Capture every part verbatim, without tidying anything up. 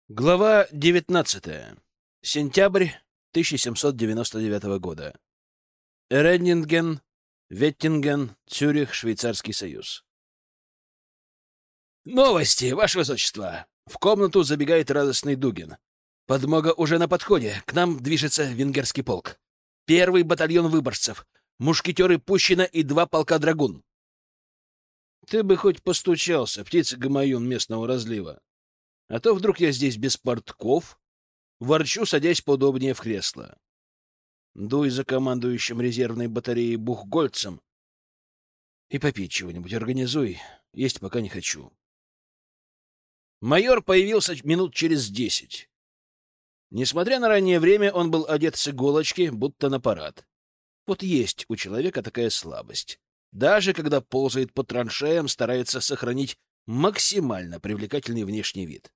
Глава девятнадцатая. Сентябрь тысяча семьсот девяносто девятого года. Эреннинген, Веттинген, Цюрих, Швейцарский союз. Новости, Ваше Высочество! В комнату забегает радостный Дугин. Подмога уже на подходе. К нам движется венгерский полк. Первый батальон выборцев. Мушкетеры Пущина и два полка драгун. Ты бы хоть постучался, птица-гамаюн местного разлива. А то вдруг я здесь без портков, ворчу, садясь поудобнее в кресло. Дуй за командующим резервной батареей Бухгольцем и попить чего-нибудь организуй. Есть пока не хочу. Майор появился минут через десять. Несмотря на раннее время, он был одет с иголочки, будто на парад. Вот есть у человека такая слабость. Даже когда ползает по траншеям, старается сохранить максимально привлекательный внешний вид.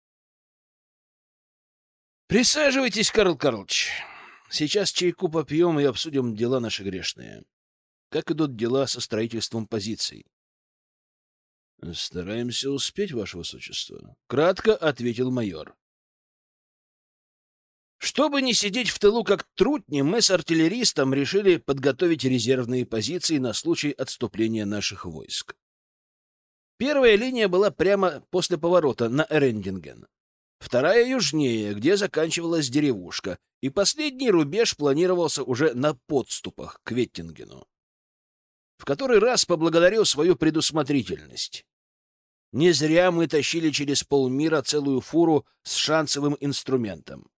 Присаживайтесь, Карл Карлович. Сейчас чайку попьем и обсудим дела наши грешные. Как идут дела со строительством позиций? Стараемся успеть, Ваше Высочество, кратко ответил майор. Чтобы не сидеть в тылу как трутни, мы с артиллеристом решили подготовить резервные позиции на случай отступления наших войск. Первая линия была прямо после поворота на Эрендинген. Вторая южнее, где заканчивалась деревушка, и последний рубеж планировался уже на подступах к Веттингену. В который раз поблагодарил свою предусмотрительность. Не зря мы тащили через полмира целую фуру с шансовым инструментом.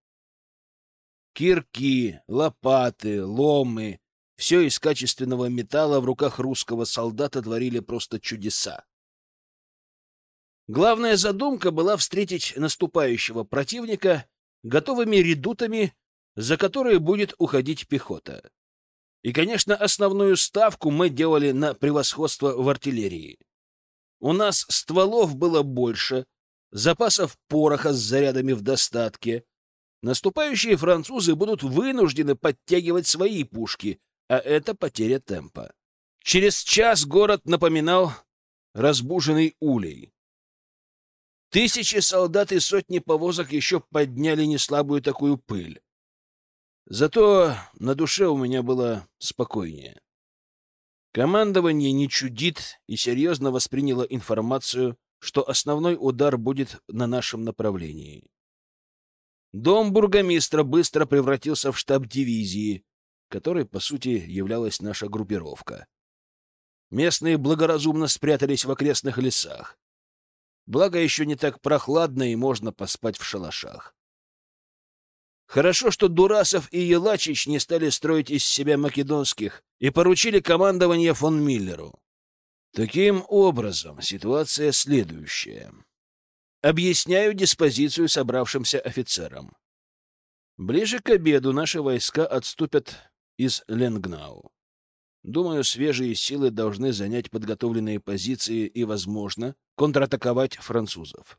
Кирки, лопаты, ломы — все из качественного металла в руках русского солдата творили просто чудеса. Главная задумка была встретить наступающего противника готовыми редутами, за которые будет уходить пехота. И, конечно, основную ставку мы делали на превосходство в артиллерии. У нас стволов было больше, запасов пороха с зарядами в достатке. Наступающие французы будут вынуждены подтягивать свои пушки, а это потеря темпа. Через час город напоминал разбуженный улей. Тысячи солдат и сотни повозок еще подняли неслабую такую пыль. Зато на душе у меня было спокойнее. Командование не чудит и серьезно восприняло информацию, что основной удар будет на нашем направлении. Дом бургомистра быстро превратился в штаб дивизии, которой, по сути, являлась наша группировка. Местные благоразумно спрятались в окрестных лесах. Благо, еще не так прохладно, и можно поспать в шалашах. Хорошо, что Дурасов и Елачич не стали строить из себя македонских и поручили командование фон Миллеру. Таким образом, ситуация следующая. Объясняю диспозицию собравшимся офицерам. Ближе к обеду наши войска отступят из Ленгнау. Думаю, свежие силы должны занять подготовленные позиции и, возможно, контратаковать французов.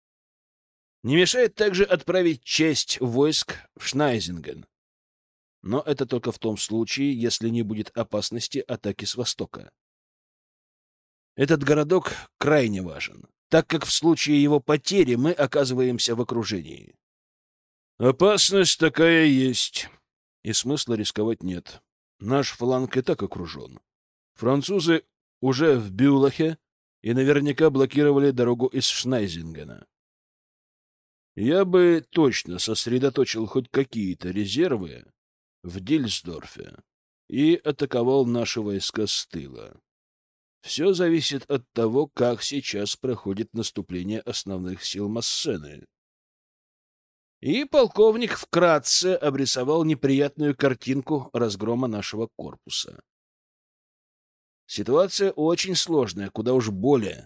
Не мешает также отправить часть войск в Шнайзинген. Но это только в том случае, если не будет опасности атаки с востока. Этот городок крайне важен, так как в случае его потери мы оказываемся в окружении. Опасность такая есть, и смысла рисковать нет. Наш фланг и так окружен. Французы уже в Бюлахе и наверняка блокировали дорогу из Шнайзингена. Я бы точно сосредоточил хоть какие-то резервы в Дильсдорфе и атаковал наши войска с тыла. Все зависит от того, как сейчас проходит наступление основных сил Массены. И полковник вкратце обрисовал неприятную картинку разгрома нашего корпуса. Ситуация очень сложная, куда уж более.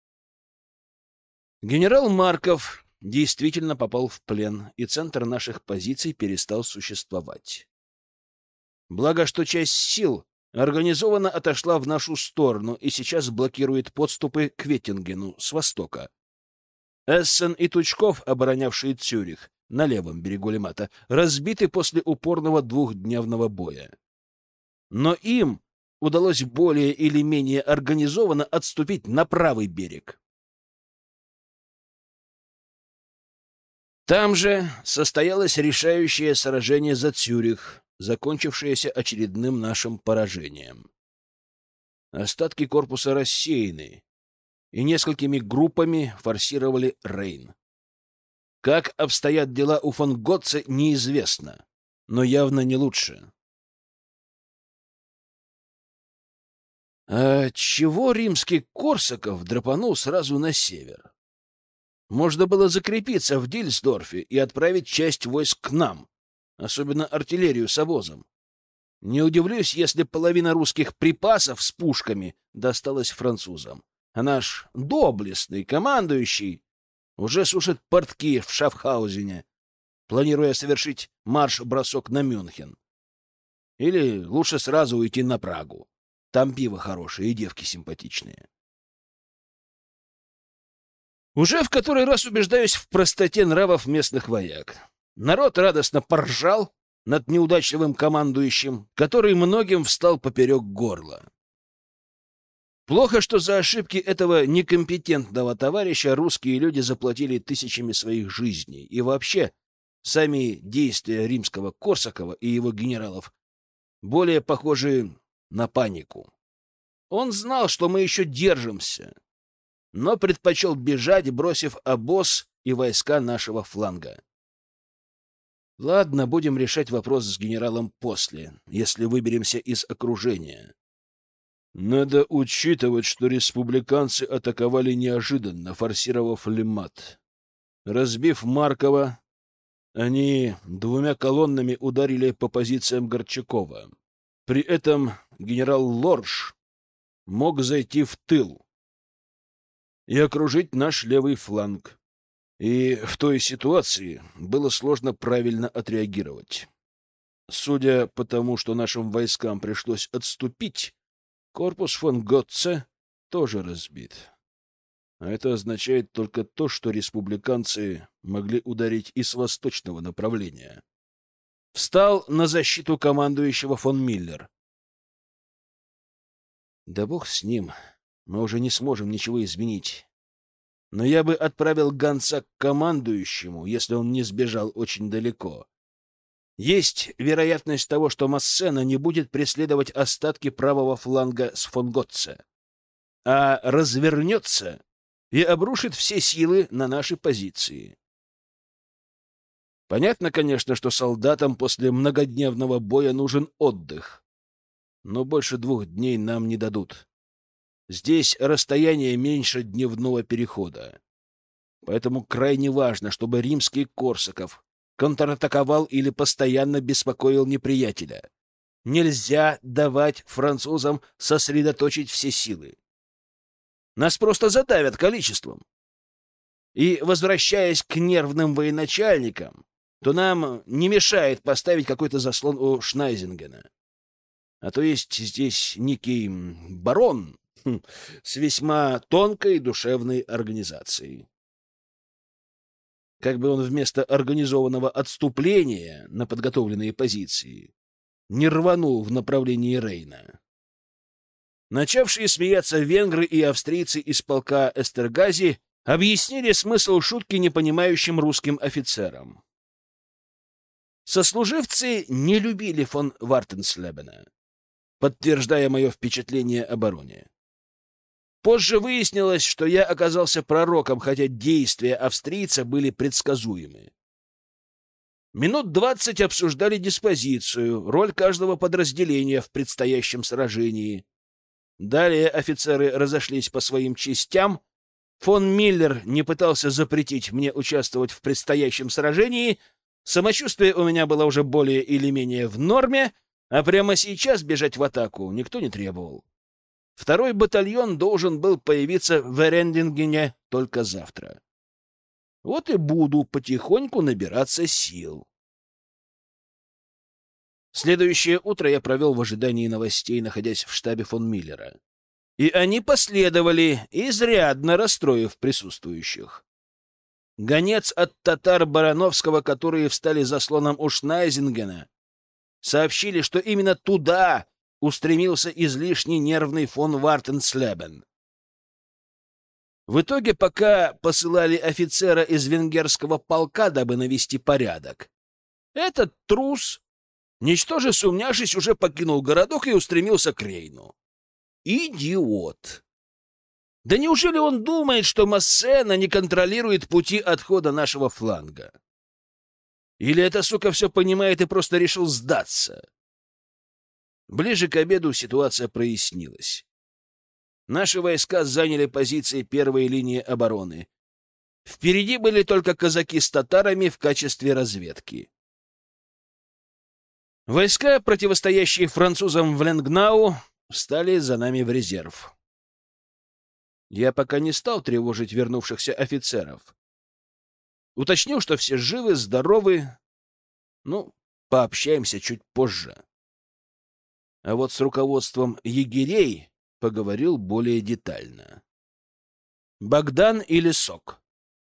Генерал Марков действительно попал в плен, и центр наших позиций перестал существовать. Благо, что часть сил организованно отошла в нашу сторону и сейчас блокирует подступы к Веттингену с востока. Эссен и Тучков, оборонявшие Цюрих на левом берегу Лемата, разбиты после упорного двухдневного боя. Но им удалось более или менее организованно отступить на правый берег. Там же состоялось решающее сражение за Цюрих, закончившееся очередным нашим поражением. Остатки корпуса рассеяны, и несколькими группами форсировали Рейн. Как обстоят дела у фон Готце, неизвестно, но явно не лучше. А чего римский Корсаков драпанул сразу на север? Можно было закрепиться в Дильсдорфе и отправить часть войск к нам, особенно артиллерию с обозом. Не удивлюсь, если половина русских припасов с пушками досталась французам, а наш доблестный командующий уже сушит портки в Шафхаузене, планируя совершить марш-бросок на Мюнхен. Или лучше сразу уйти на Прагу. Там пиво хорошее и девки симпатичные. Уже в который раз убеждаюсь в простоте нравов местных вояк. Народ радостно поржал над неудачливым командующим, который многим встал поперек горла. Плохо, что за ошибки этого некомпетентного товарища русские люди заплатили тысячами своих жизней. И вообще, сами действия римского Корсакова и его генералов более похожи на панику. Он знал, что мы еще держимся, но предпочел бежать, бросив обоз и войска нашего фланга. Ладно, будем решать вопрос с генералом после, если выберемся из окружения. Надо учитывать, что республиканцы атаковали неожиданно, форсировав Лиммат. Разбив Маркова, они двумя колоннами ударили по позициям Горчакова. При этом генерал Лорж мог зайти в тыл и окружить наш левый фланг. И в той ситуации было сложно правильно отреагировать. Судя по тому, что нашим войскам пришлось отступить, корпус фон Готце тоже разбит. А это означает только то, что республиканцы могли ударить и с восточного направления. Встал на защиту командующего фон Миллер. Да бог с ним, мы уже не сможем ничего изменить. Но я бы отправил гонца к командующему, если он не сбежал очень далеко. Есть вероятность того, что Массена не будет преследовать остатки правого фланга с фон Готце, а развернется и обрушит все силы на наши позиции. Понятно, конечно, что солдатам после многодневного боя нужен отдых, но больше двух дней нам не дадут. Здесь расстояние меньше дневного перехода. Поэтому крайне важно, чтобы римский Корсаков контратаковал или постоянно беспокоил неприятеля. Нельзя давать французам сосредоточить все силы. Нас просто задавят количеством. И, возвращаясь к нервным военачальникам, то нам не мешает поставить какой-то заслон у Шнайзингена. А то есть здесь некий барон с весьма тонкой душевной организацией. Как бы он вместо организованного отступления на подготовленные позиции не рванул в направлении Рейна. Начавшие смеяться венгры и австрийцы из полка Эстергази объяснили смысл шутки непонимающим русским офицерам. Сослуживцы не любили фон Вартенслебена, подтверждая мое впечатление о бароне. Позже выяснилось, что я оказался пророком, хотя действия австрийца были предсказуемы. Минут двадцать обсуждали диспозицию, роль каждого подразделения в предстоящем сражении. Далее офицеры разошлись по своим частям. Фон Миллер не пытался запретить мне участвовать в предстоящем сражении. Самочувствие у меня было уже более или менее в норме, а прямо сейчас бежать в атаку никто не требовал. Второй батальон должен был появиться в Эрендингене только завтра. Вот и буду потихоньку набираться сил. Следующее утро я провел в ожидании новостей, находясь в штабе фон Миллера. И они последовали, изрядно расстроив присутствующих. Гонец от татар Барановского, которые встали заслоном у Шнайзингена, сообщили, что именно туда устремился излишне нервный фон Вартенслебен. В итоге, пока посылали офицера из венгерского полка, дабы навести порядок, этот трус, ничтоже сумняшись, уже покинул городок и устремился к Рейну. Идиот! Да неужели он думает, что Массена не контролирует пути отхода нашего фланга? Или эта сука все понимает и просто решил сдаться? Ближе к обеду ситуация прояснилась. Наши войска заняли позиции первой линии обороны. Впереди были только казаки с татарами в качестве разведки. Войска, противостоящие французам в Ленгнау, встали за нами в резерв. Я пока не стал тревожить вернувшихся офицеров. Уточнил, что все живы, здоровы. Ну, пообщаемся чуть позже. А вот с руководством егерей поговорил более детально. Богдан и Лесок.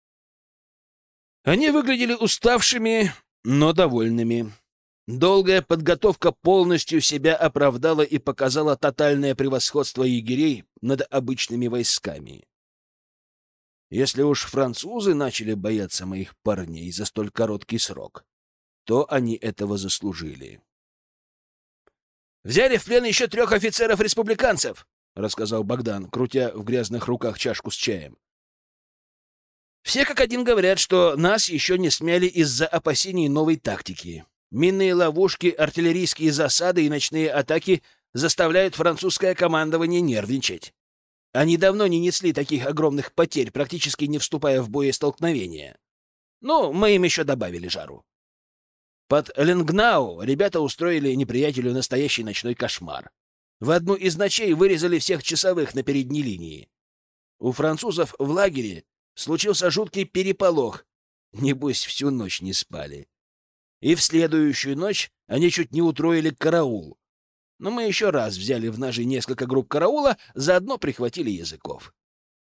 Они выглядели уставшими, но довольными. Долгая подготовка полностью себя оправдала и показала тотальное превосходство егерей над обычными войсками. Если уж французы начали бояться моих парней за столь короткий срок, то они этого заслужили. «Взяли в плен еще трех офицеров-республиканцев», — рассказал Богдан, крутя в грязных руках чашку с чаем. «Все как один говорят, что нас еще не смяли из-за опасений новой тактики. Минные ловушки, артиллерийские засады и ночные атаки заставляют французское командование нервничать. Они давно не несли таких огромных потерь, практически не вступая в боестолкновения. Ну, мы им еще добавили жару. Под Ленгнау ребята устроили неприятелю настоящий ночной кошмар. В одну из ночей вырезали всех часовых на передней линии. У французов в лагере случился жуткий переполох. Небось, всю ночь не спали. И в следующую ночь они чуть не утроили караул. Но мы еще раз взяли в ножи несколько групп караула, заодно прихватили языков.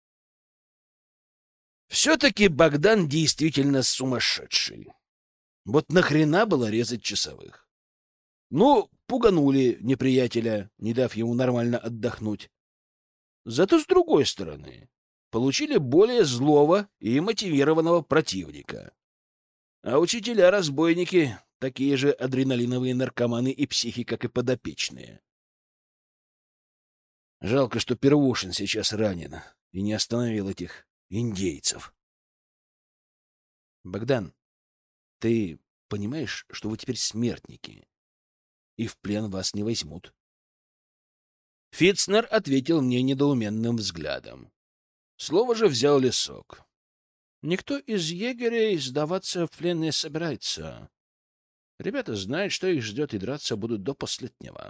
Все-таки Богдан действительно сумасшедший. Вот нахрена было резать часовых? Ну, пуганули неприятеля, не дав ему нормально отдохнуть. Зато с другой стороны, получили более злого и мотивированного противника. А учителя-разбойники — такие же адреналиновые наркоманы и психи, как и подопечные. Жалко, что Первушин сейчас ранен и не остановил этих индейцев. Богдан, ты понимаешь, что вы теперь смертники, и в плен вас не возьмут? Фицнер ответил мне недоуменным взглядом. Слово же взял Лесок. Никто из егерей сдаваться в плен не собирается. Ребята знают, что их ждет, и драться будут до последнего.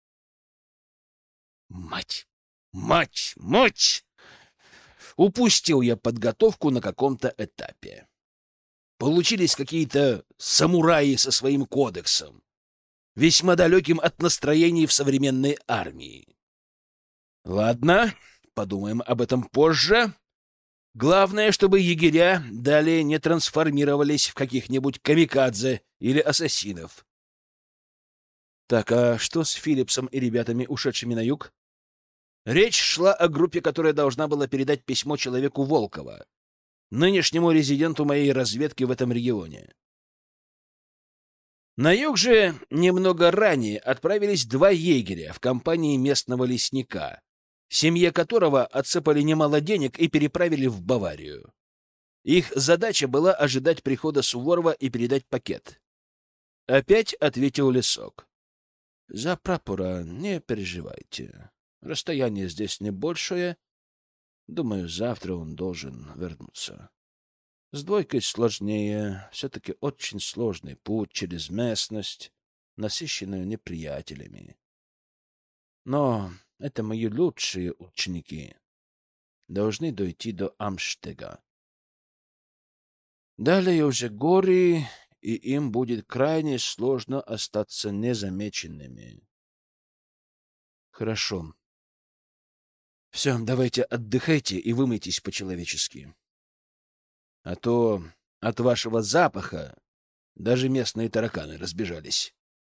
Мать! Мать! Мать! Упустил я подготовку на каком-то этапе. Получились какие-то самураи со своим кодексом, весьма далеким от настроений в современной армии. Ладно, подумаем об этом позже. Главное, чтобы егеря далее не трансформировались в каких-нибудь камикадзе или ассасинов. Так, а что с Филлипсом и ребятами, ушедшими на юг? Речь шла о группе, которая должна была передать письмо человеку Волкова, нынешнему резиденту моей разведки в этом регионе. На юг же немного ранее отправились два егеря в компании местного лесника, семье которого отсыпали немало денег и переправили в Баварию. Их задача была ожидать прихода Суворова и передать пакет. Опять ответил Лесок. За прапора не переживайте. Расстояние здесь небольшое. Думаю, завтра он должен вернуться. С двойкой сложнее. Все-таки очень сложный путь через местность, насыщенную неприятелями. Но это мои лучшие ученики. Должны дойти до Амштега. Далее уже горы, и им будет крайне сложно остаться незамеченными. Хорошо. Все, давайте отдыхайте и вымойтесь по-человечески. А то от вашего запаха даже местные тараканы разбежались.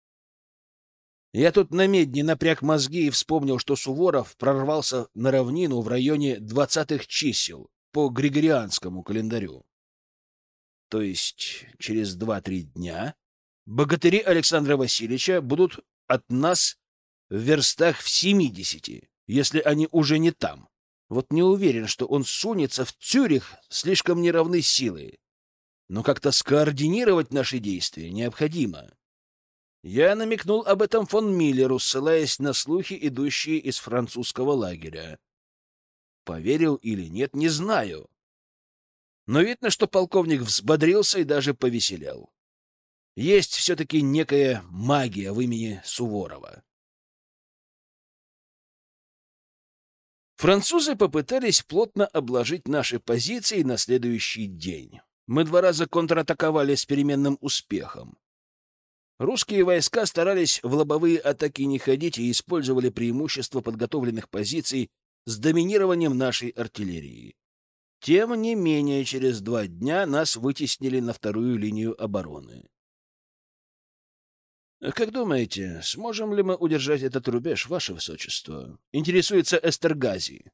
Я тут на медне напряг мозги и вспомнил, что Суворов прорвался на равнину в районе двадцатых чисел по григорианскому календарю. То есть через два-три дня богатыри Александра Васильевича будут от нас в верстах в семидесяти, если они уже не там. Вот не уверен, что он сунется в Цюрих, слишком неравны силы. Но как-то скоординировать наши действия необходимо. Я намекнул об этом фон Миллеру, ссылаясь на слухи, идущие из французского лагеря. Поверил или нет, не знаю. Но видно, что полковник взбодрился и даже повеселел. Есть все-таки некая магия в имени Суворова. Французы попытались плотно обложить наши позиции на следующий день. Мы два раза контратаковали с переменным успехом. Русские войска старались в лобовые атаки не ходить и использовали преимущество подготовленных позиций с доминированием нашей артиллерии. Тем не менее, через два дня нас вытеснили на вторую линию обороны. «Как думаете, сможем ли мы удержать этот рубеж, Ваше Высочество?» — интересуется Эстергази.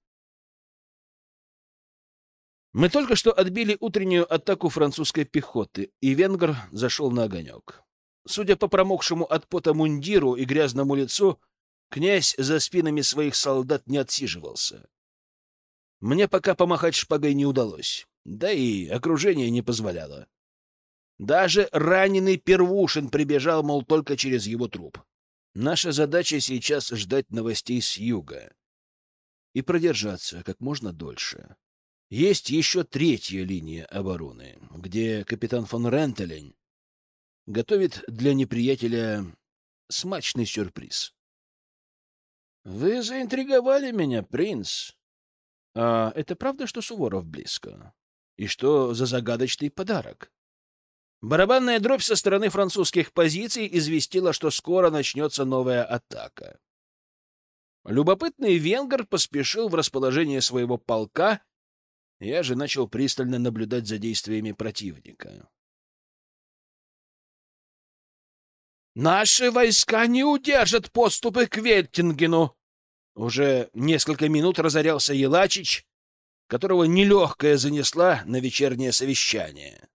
Мы только что отбили утреннюю атаку французской пехоты, и венгр зашел на огонек. Судя по промокшему от пота мундиру и грязному лицу, князь за спинами своих солдат не отсиживался. Мне пока помахать шпагой не удалось, да и окружение не позволяло. Даже раненый Первушин прибежал, мол, только через его труп. Наша задача сейчас ждать новостей с юга и продержаться как можно дольше. Есть еще третья линия обороны, где капитан фон Рентелень готовит для неприятеля смачный сюрприз. Вы заинтриговали меня, принц. А это правда, что Суворов близко? И что за загадочный подарок? Барабанная дробь со стороны французских позиций известила, что скоро начнется новая атака. Любопытный венгр поспешил в расположение своего полка. Я же начал пристально наблюдать за действиями противника. «Наши войска не удержат подступы к Веттингену!» Уже несколько минут разорялся Елачич, которого нелегкая занесла на вечернее совещание.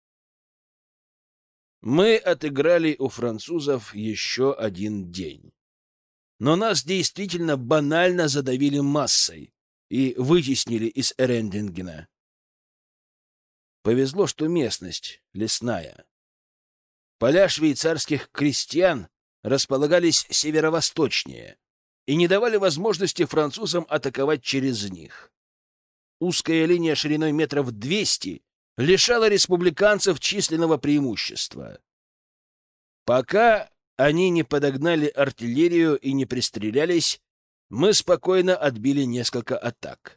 Мы отыграли у французов еще один день. Но нас действительно банально задавили массой и вытеснили из Эрендингена. Повезло, что местность лесная. Поля швейцарских крестьян располагались северо-восточнее и не давали возможности французам атаковать через них. Узкая линия шириной метров двести лишала республиканцев численного преимущества. Пока они не подогнали артиллерию и не пристрелялись, мы спокойно отбили несколько атак.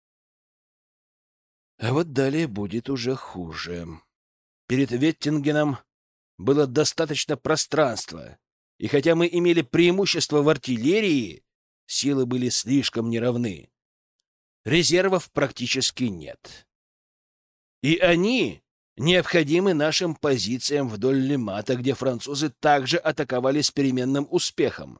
А вот далее будет уже хуже. Перед Веттингеном было достаточно пространства, и хотя мы имели преимущество в артиллерии, силы были слишком неравны. Резервов практически нет. И они необходимы нашим позициям вдоль Лимата, где французы также атаковали с переменным успехом.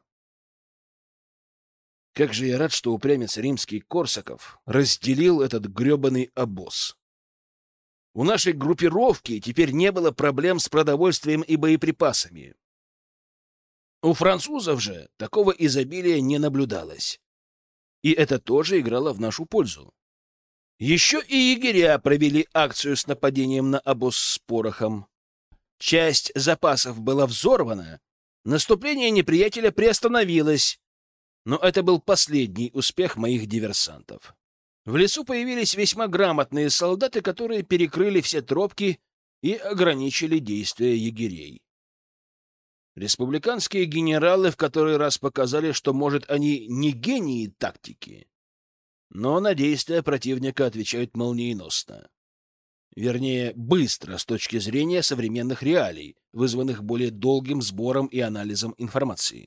Как же я рад, что упрямец римский Корсаков разделил этот гребаный обоз. У нашей группировки теперь не было проблем с продовольствием и боеприпасами. У французов же такого изобилия не наблюдалось. И это тоже играло в нашу пользу. Еще и егеря провели акцию с нападением на обоз с порохом. Часть запасов была взорвана, наступление неприятеля приостановилось, но это был последний успех моих диверсантов. В лесу появились весьма грамотные солдаты, которые перекрыли все тропки и ограничили действия егерей. Республиканские генералы в который раз показали, что, может, они не гении тактики, но на действия противника отвечают молниеносно. Вернее, быстро с точки зрения современных реалий, вызванных более долгим сбором и анализом информации.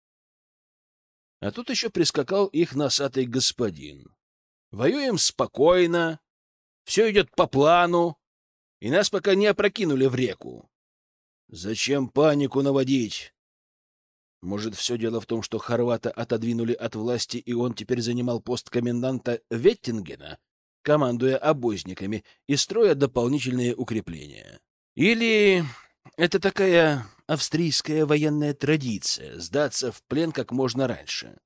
А тут еще прискакал их носатый господин. Воюем спокойно, все идет по плану, и нас пока не опрокинули в реку. Зачем панику наводить? Может, все дело в том, что хорвата отодвинули от власти, и он теперь занимал пост коменданта Веттингена, командуя обозниками и строя дополнительные укрепления. Или это такая австрийская военная традиция — сдаться в плен как можно раньше.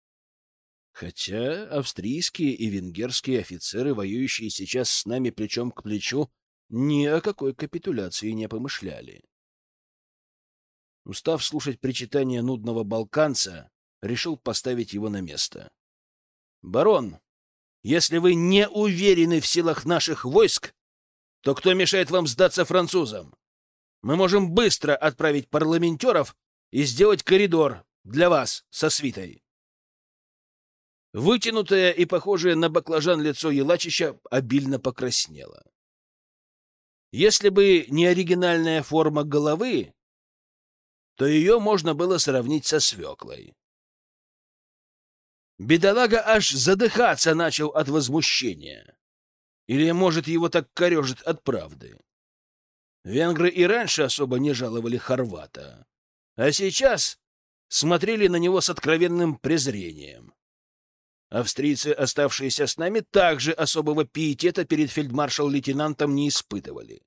Хотя австрийские и венгерские офицеры, воюющие сейчас с нами плечом к плечу, ни о какой капитуляции не помышляли. Устав слушать причитания нудного балканца, решил поставить его на место. «Барон, если вы не уверены в силах наших войск, то кто мешает вам сдаться французам? Мы можем быстро отправить парламентеров и сделать коридор для вас со свитой». Вытянутое и похожее на баклажан лицо Елачича обильно покраснело. Если бы не оригинальная форма головы, то ее можно было сравнить со свеклой. Бедолага аж задыхаться начал от возмущения. Или, может, его так корежит от правды. Венгры и раньше особо не жаловали хорвата, а сейчас смотрели на него с откровенным презрением. Австрийцы, оставшиеся с нами, также особого пиетета перед фельдмаршал-лейтенантом не испытывали.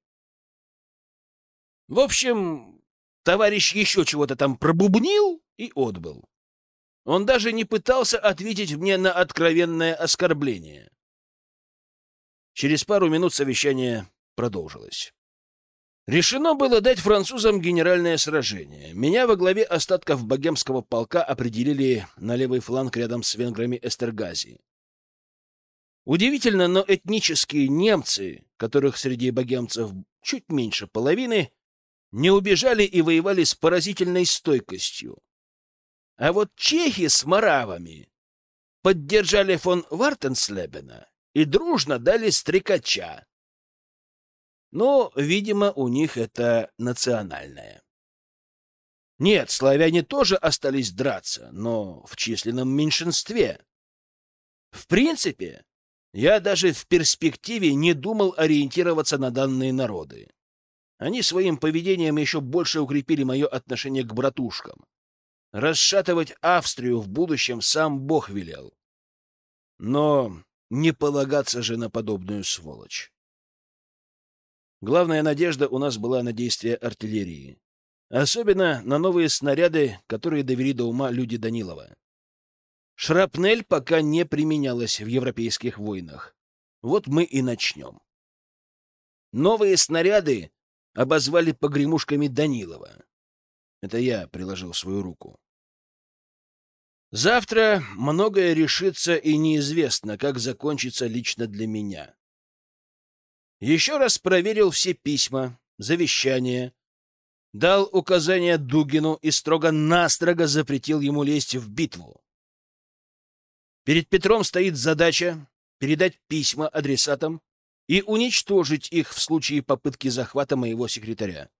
В общем, товарищ еще чего-то там пробубнил и отбыл. Он даже не пытался ответить мне на откровенное оскорбление. Через пару минут совещание продолжилось. Решено было дать французам генеральное сражение. Меня во главе остатков богемского полка определили на левый фланг рядом с венграми Эстергази. Удивительно, но этнические немцы, которых среди богемцев чуть меньше половины, не убежали и воевали с поразительной стойкостью. А вот чехи с моравами поддержали фон Вартенслебена и дружно дали стрекача. Но, видимо, у них это национальное. Нет, славяне тоже остались драться, но в численном меньшинстве. В принципе, я даже в перспективе не думал ориентироваться на данные народы. Они своим поведением еще больше укрепили мое отношение к братушкам. Расшатывать Австрию в будущем сам Бог велел. Но не полагаться же на подобную сволочь. Главная надежда у нас была на действия артиллерии. Особенно на новые снаряды, которые довели до ума люди Данилова. Шрапнель пока не применялась в европейских войнах. Вот мы и начнем. Новые снаряды обозвали погремушками Данилова. Это я приложил свою руку. Завтра многое решится, и неизвестно, как закончится лично для меня. Еще раз проверил все письма, завещания, дал указания Дугину и строго-настрого запретил ему лезть в битву. Перед Петром стоит задача передать письма адресатам и уничтожить их в случае попытки захвата моего секретаря.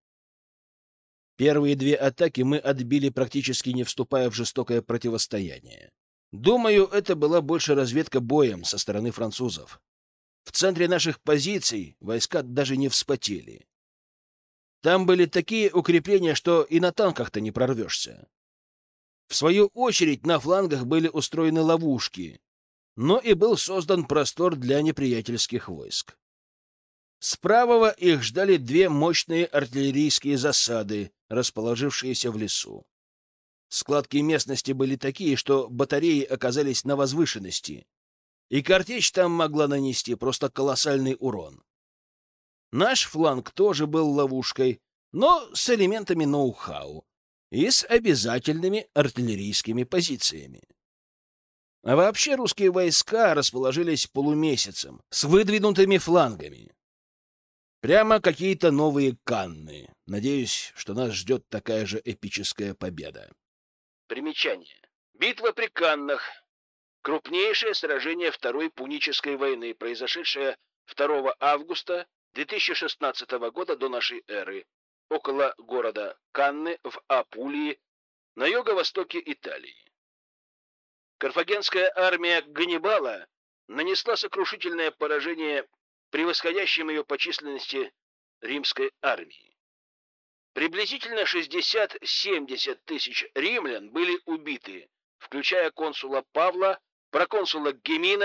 Первые две атаки мы отбили, практически не вступая в жестокое противостояние. Думаю, это была больше разведка боем со стороны французов. В центре наших позиций войска даже не вспотели. Там были такие укрепления, что и на танках-то не прорвешься. В свою очередь на флангах были устроены ловушки, но и был создан простор для неприятельских войск. С правого их ждали две мощные артиллерийские засады, расположившиеся в лесу. Складки местности были такие, что батареи оказались на возвышенности, и картечь там могла нанести просто колоссальный урон. Наш фланг тоже был ловушкой, но с элементами ноу-хау и с обязательными артиллерийскими позициями. А вообще русские войска расположились полумесяцем, с выдвинутыми флангами. Прямо какие-то новые Канны. Надеюсь, что нас ждет такая же эпическая победа. Примечание. Битва при Каннах. Крупнейшее сражение Второй Пунической войны, произошедшее второго августа две тысячи шестнадцатого года до нашей эры, около города Канны в Апулии, на юго-востоке Италии. Карфагенская армия Ганнибала нанесла сокрушительное поражение превосходящим ее по численности римской армии. Приблизительно шестьдесят-семьдесят тысяч римлян были убиты, включая консула Павла, проконсула Гемина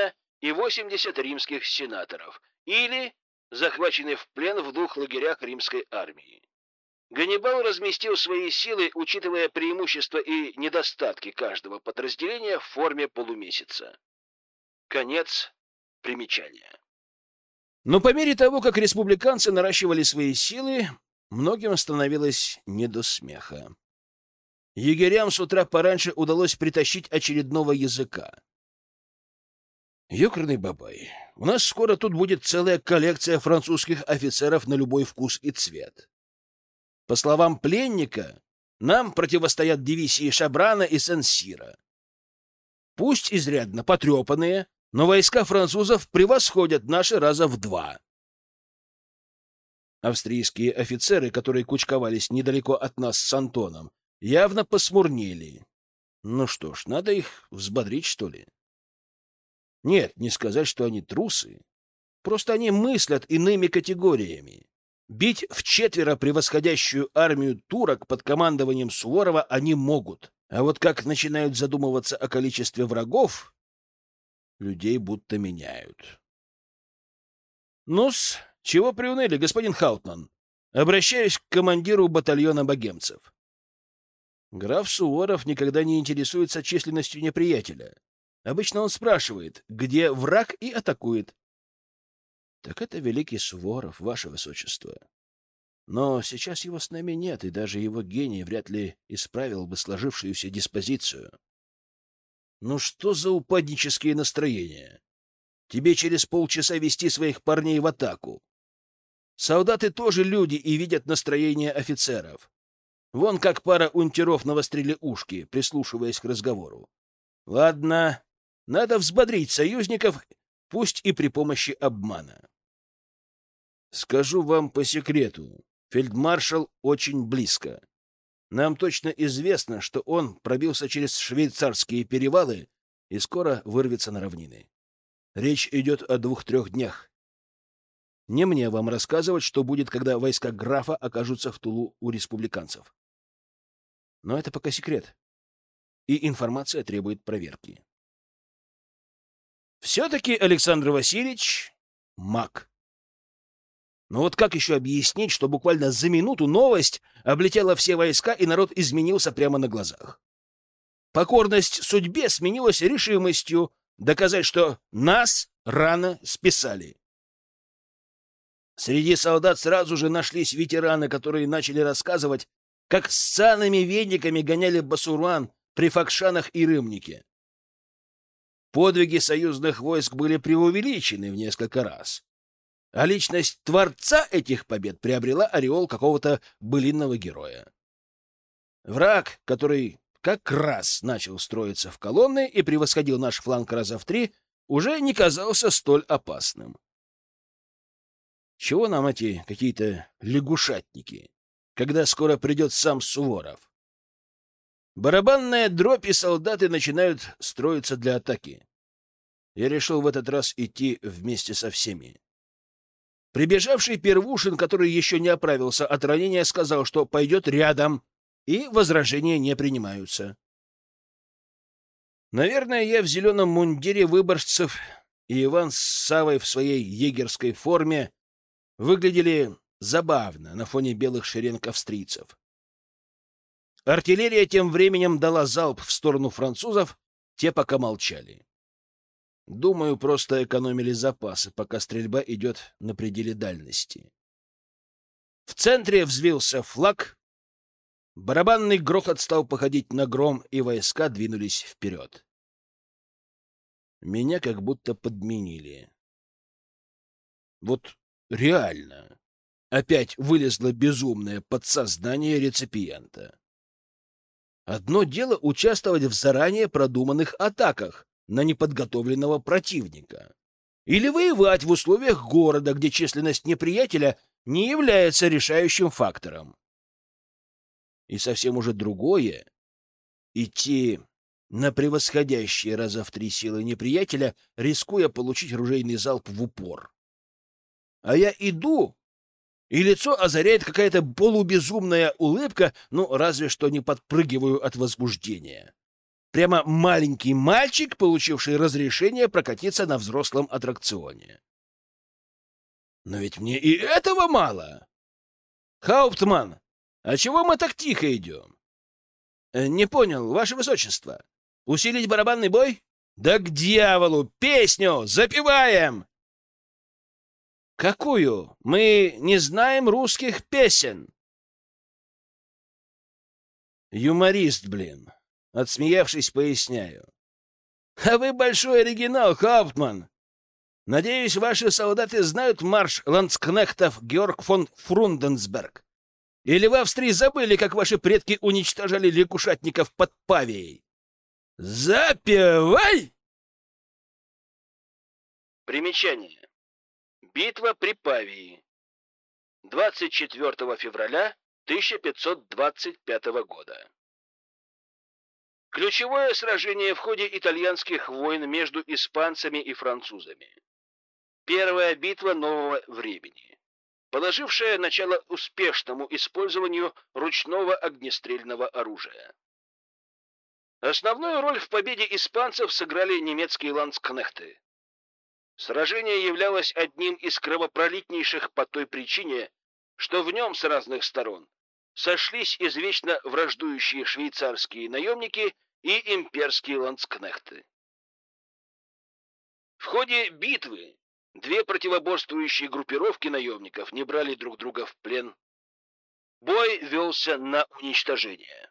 и восемьдесят римских сенаторов, или захвачены в плен в двух лагерях римской армии. Ганнибал разместил свои силы, учитывая преимущества и недостатки каждого подразделения в форме полумесяца. Конец примечания. Но по мере того, как республиканцы наращивали свои силы, многим становилось не до смеха. Егерям с утра пораньше удалось притащить очередного языка. Ёкарный бабай, у нас скоро тут будет целая коллекция французских офицеров на любой вкус и цвет. По словам пленника, нам противостоят дивизии Шабрана и Сен-Сира. Пусть изрядно потрепанные, но войска французов превосходят наши раза в два. Австрийские офицеры, которые кучковались недалеко от нас с Антоном, явно посмурнели. Ну что ж, надо их взбодрить, что ли? Нет, не сказать, что они трусы. Просто они мыслят иными категориями. Бить вчетверо превосходящую армию турок под командованием Суворова они могут. А вот как начинают задумываться о количестве врагов, людей будто меняют. Ну-с, чего приуныли, господин Хаутман? Обращаюсь к командиру батальона богемцев. Граф Суворов никогда не интересуется численностью неприятеля. Обычно он спрашивает, где враг, и атакует. Так это великий Суворов, ваше высочество. Но сейчас его с нами нет, и даже его гений вряд ли исправил бы сложившуюся диспозицию. Ну что за упаднические настроения? Тебе через полчаса вести своих парней в атаку. Солдаты тоже люди и видят настроение офицеров. Вон как пара унтеров навострили ушки, прислушиваясь к разговору. Ладно, надо взбодрить союзников, пусть и при помощи обмана. Скажу вам по секрету, фельдмаршал очень близко. Нам точно известно, что он пробился через швейцарские перевалы и скоро вырвется на равнины. Речь идет о двух-трех днях. Не мне вам рассказывать, что будет, когда войска графа окажутся в тылу у республиканцев. Но это пока секрет, и информация требует проверки. Все-таки Александр Васильевич — маг. Но вот как еще объяснить, что буквально за минуту новость облетела все войска, и народ изменился прямо на глазах? Покорность судьбе сменилась решимостью доказать, что нас рано списали. Среди солдат сразу же нашлись ветераны, которые начали рассказывать, как с санными вениками гоняли басурман при Факшанах и Рымнике. Подвиги союзных войск были преувеличены в несколько раз, а личность творца этих побед приобрела ореол какого-то былинного героя. Враг, который как раз начал строиться в колонны и превосходил наш фланг раза в три, уже не казался столь опасным. Чего нам эти какие-то лягушатники, когда скоро придет сам Суворов? Барабанная дробь, и солдаты начинают строиться для атаки. Я решил в этот раз идти вместе со всеми. Прибежавший Первушин, который еще не оправился от ранения, сказал, что пойдет рядом, и возражения не принимаются. Наверное, я в зеленом мундире выборжцев и Иван с Савой в своей егерской форме выглядели забавно на фоне белых шеренг австрийцев. Артиллерия тем временем дала залп в сторону французов, те пока молчали. Думаю, просто экономили запасы, пока стрельба идет на пределе дальности. В центре взвился флаг, барабанный грохот стал походить на гром, и войска двинулись вперед. Меня как будто подменили. Вот реально. Опять вылезло безумное подсознание реципиента. Одно дело участвовать в заранее продуманных атаках на неподготовленного противника или воевать в условиях города, где численность неприятеля не является решающим фактором. И совсем уже другое — идти на превосходящие раза в три силы неприятеля, рискуя получить ружейный залп в упор. А я иду, и лицо озаряет какая-то полубезумная улыбка, ну, разве что не подпрыгиваю от возбуждения. Прямо маленький мальчик, получивший разрешение прокатиться на взрослом аттракционе. Но ведь мне и этого мало. Хауптман, а чего мы так тихо идем? Э, не понял, ваше высочество. Усилить барабанный бой? Да к дьяволу! Песню запеваем! Какую? Мы не знаем русских песен. Юморист, блин. Отсмеявшись, поясняю. А вы большой оригинал, Хауптман. Надеюсь, ваши солдаты знают марш ландскнехтов Георг фон Фрунденсберг. Или в Австрии забыли, как ваши предки уничтожали лягушатников под Павией? Запевай! Примечание. Битва при Павии. двадцать четвёртого февраля тысяча пятьсот двадцать пятого года. Ключевое сражение в ходе итальянских войн между испанцами и французами. Первая битва нового времени, положившая начало успешному использованию ручного огнестрельного оружия. Основную роль в победе испанцев сыграли немецкие ландскнехты. Сражение являлось одним из кровопролитнейших по той причине, что в нем с разных сторон сошлись извечно враждующие швейцарские наемники и имперские ландскнехты. В ходе битвы две противоборствующие группировки наемников не брали друг друга в плен. Бой велся на уничтожение.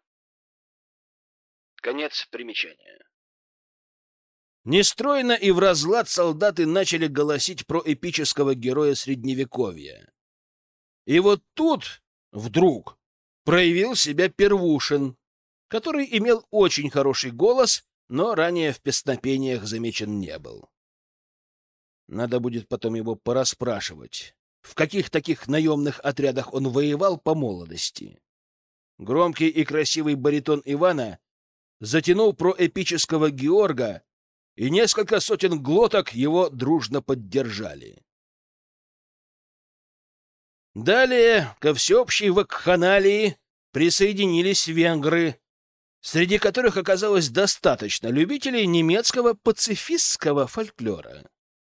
Конец примечания. Нестройно и вразлад солдаты начали голосить про эпического героя Средневековья. И вот тут вдруг проявил себя Первушин, который имел очень хороший голос, но ранее в песнопениях замечен не был. Надо будет потом его порасспрашивать, в каких таких наемных отрядах он воевал по молодости. Громкий и красивый баритон Ивана затянул про эпического Георга, и несколько сотен глоток его дружно поддержали. Далее ко всеобщей вакханалии присоединились венгры, среди которых оказалось достаточно любителей немецкого пацифистского фольклора.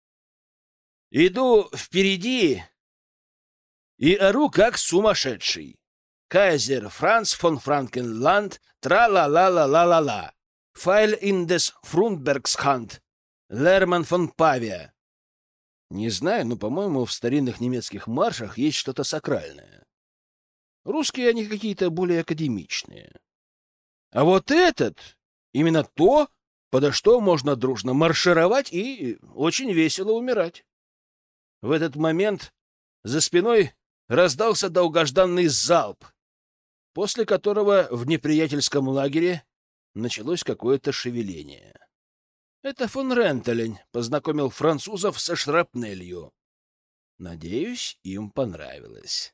Иду впереди и ору как сумасшедший. Кайзер Франц фон Франкенланд, тра-ла-ла-ла-ла-ла-ла. Файл in des Frunbergshand, Лерман фон Павия. Не знаю, но, по-моему, в старинных немецких маршах есть что-то сакральное. Русские они какие-то более академичные. А вот этот, именно то, подо что можно дружно маршировать и очень весело умирать. В этот момент за спиной раздался долгожданный залп, после которого в неприятельском лагере началось какое-то шевеление. Это фон Рентелень познакомил французов со шрапнелью. Надеюсь, им понравилось.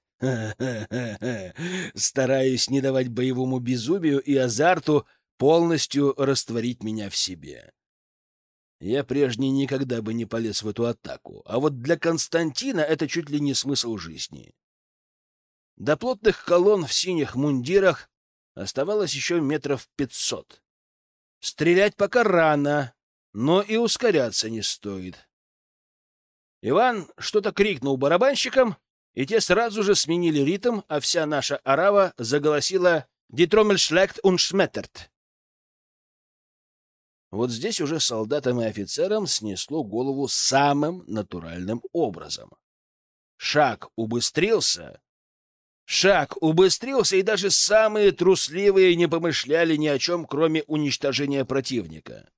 Стараюсь не давать боевому безумию и азарту полностью растворить меня в себе. Я прежний никогда бы не полез в эту атаку, а вот для Константина это чуть ли не смысл жизни. До плотных колонн в синих мундирах оставалось еще метров пятьсот. Стрелять пока рано, но и ускоряться не стоит. Иван что-то крикнул барабанщикам, и те сразу же сменили ритм, а вся наша орава заголосила «Die Trommel schlägt und schmettert». Вот здесь уже солдатам и офицерам снесло голову самым натуральным образом. Шаг убыстрился, шаг убыстрился, и даже самые трусливые не помышляли ни о чем, кроме уничтожения противника.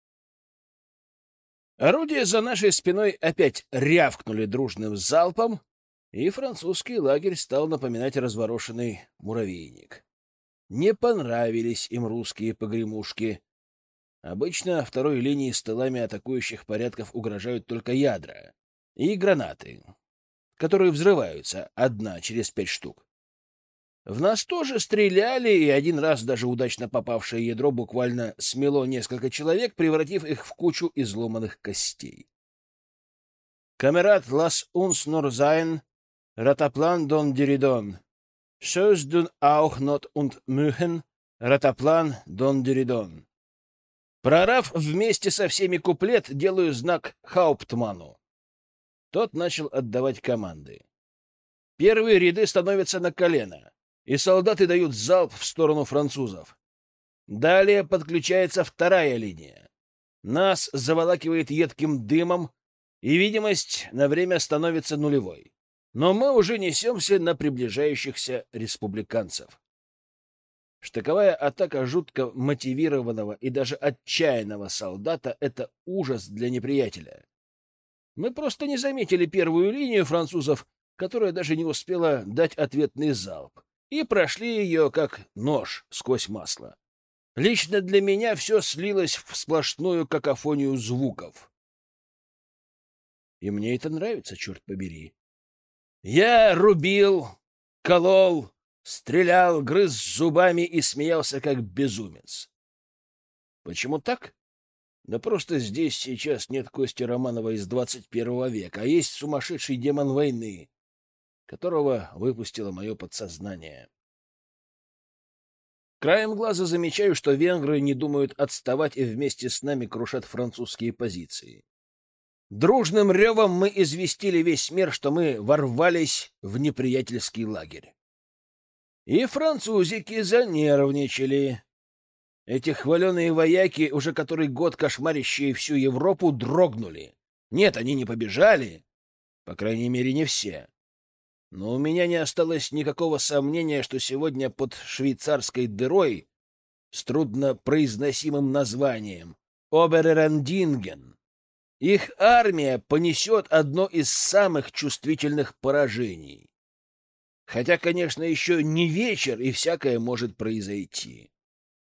Орудия за нашей спиной опять рявкнули дружным залпом, и французский лагерь стал напоминать разворошенный муравейник. Не понравились им русские погремушки. Обычно второй линии с тылами атакующих порядков угрожают только ядра и гранаты, которые взрываются одна через пять штук. В нас тоже стреляли, и один раз даже удачно попавшее ядро буквально смело несколько человек, превратив их в кучу изломанных костей. «Камерат лас uns nur sein, Rataplan don Diridon. Schös dun auch not und mühen, Rataplan don Diridon». Прорав вместе со всеми куплет, делаю знак Хауптману. Тот начал отдавать команды. Первые ряды становятся на колено, и солдаты дают залп в сторону французов. Далее подключается вторая линия. Нас заволакивает едким дымом, и видимость на время становится нулевой. Но мы уже несемся на приближающихся республиканцев. Штыковая атака жутко мотивированного и даже отчаянного солдата — это ужас для неприятеля. Мы просто не заметили первую линию французов, которая даже не успела дать ответный залп, и прошли ее как нож сквозь масло. Лично для меня все слилось в сплошную какофонию звуков. И мне это нравится, черт побери. Я рубил, колол, стрелял, грыз зубами и смеялся, как безумец. Почему так? Да просто здесь сейчас нет Кости Романова из двадцать первого века, а есть сумасшедший демон войны, которого выпустило мое подсознание. Краем глаза замечаю, что венгры не думают отставать и вместе с нами крушат французские позиции. Дружным ревом мы известили весь мир, что мы ворвались в неприятельский лагерь. И французики занервничали. Эти хваленые вояки, уже который год кошмарящие всю Европу, дрогнули. Нет, они не побежали, по крайней мере, не все. Но у меня не осталось никакого сомнения, что сегодня под швейцарской дырой с труднопроизносимым названием Оберерендинген их армия понесет одно из самых чувствительных поражений. Хотя, конечно, еще не вечер, и всякое может произойти.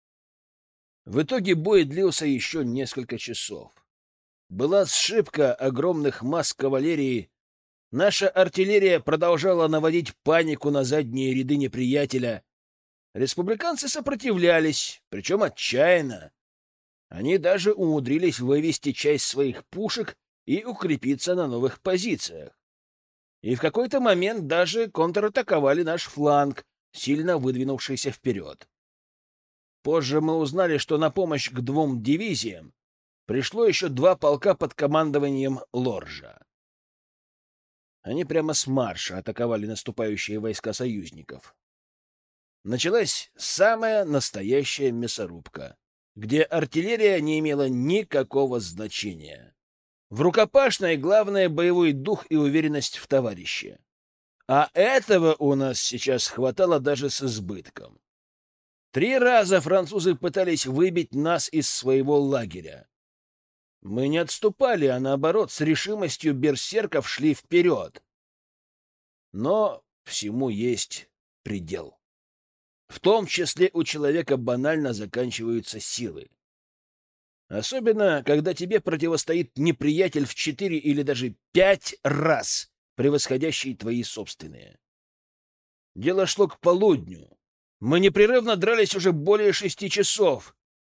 В итоге бой длился еще несколько часов. Была сшибка огромных масс кавалерии. Наша артиллерия продолжала наводить панику на задние ряды неприятеля. Республиканцы сопротивлялись, причем отчаянно. Они даже умудрились вывести часть своих пушек и укрепиться на новых позициях. И в какой-то момент даже контратаковали наш фланг, сильно выдвинувшийся вперед. Позже мы узнали, что на помощь к двум дивизиям пришло еще два полка под командованием Лоржа. Они прямо с марша атаковали наступающие войска союзников. Началась самая настоящая мясорубка, где артиллерия не имела никакого значения. В рукопашной главное — боевой дух и уверенность в товарище. А этого у нас сейчас хватало даже с избытком. Три раза французы пытались выбить нас из своего лагеря. Мы не отступали, а наоборот, с решимостью берсерков шли вперед. Но всему есть предел. В том числе у человека банально заканчиваются силы. Особенно, когда тебе противостоит неприятель в четыре или даже пять раз превосходящий твои собственные. Дело шло к полудню. Мы непрерывно дрались уже более шести часов.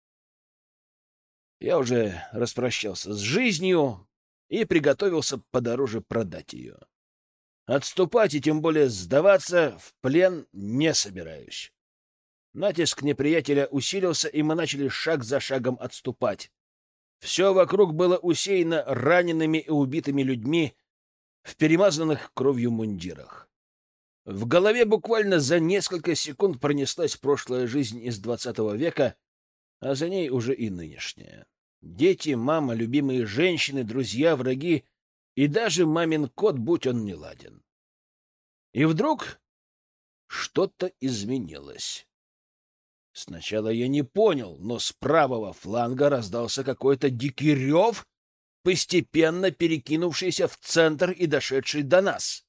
Я уже распрощался с жизнью и приготовился подороже продать ее. Отступать и тем более сдаваться в плен не собираюсь. Натиск неприятеля усилился, и мы начали шаг за шагом отступать. Все вокруг было усеяно ранеными и убитыми людьми в перемазанных кровью мундирах. В голове буквально за несколько секунд пронеслась прошлая жизнь из двадцатого века, а за ней уже и нынешняя. Дети, мама, любимые женщины, друзья, враги и даже мамин кот, будь он неладен. И вдруг что-то изменилось. Сначала я не понял, но с правого фланга раздался какой-то дикий рев, постепенно перекинувшийся в центр и дошедший до нас.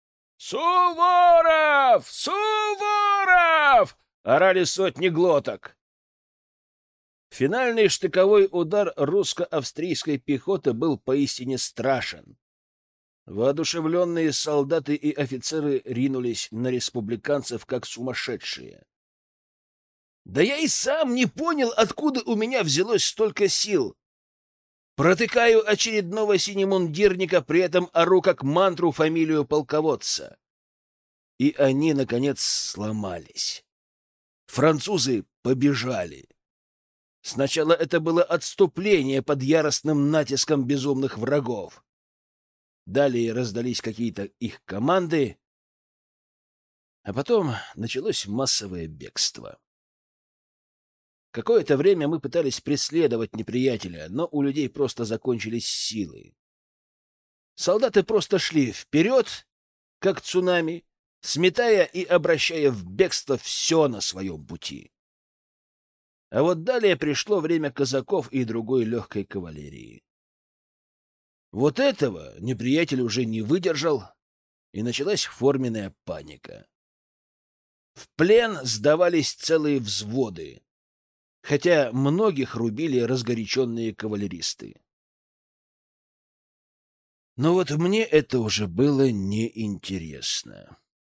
«Суворов! Суворов!» — орали сотни глоток. Финальный штыковой удар русско-австрийской пехоты был поистине страшен. Воодушевленные солдаты и офицеры ринулись на республиканцев как сумасшедшие. Да я и сам не понял, откуда у меня взялось столько сил. Протыкаю очередного синемундирника, при этом ору как мантру фамилию полководца. И они, наконец, сломались. Французы побежали. Сначала это было отступление под яростным натиском безумных врагов. Далее раздались какие-то их команды, а потом началось массовое бегство. Какое-то время мы пытались преследовать неприятеля, но у людей просто закончились силы. Солдаты просто шли вперед, как цунами, сметая и обращая в бегство все на своем пути. А вот далее пришло время казаков и другой легкой кавалерии. Вот этого неприятель уже не выдержал, и началась форменная паника. В плен сдавались целые взводы, хотя многих рубили разгоряченные кавалеристы. Но вот мне это уже было неинтересно.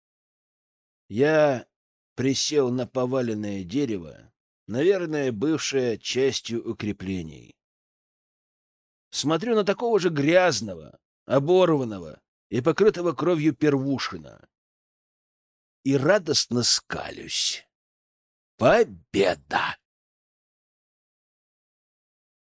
Я присел на поваленное дерево, наверное, бывшее частью укреплений. Смотрю на такого же грязного, оборванного и покрытого кровью Первушина и радостно скалюсь. Победа!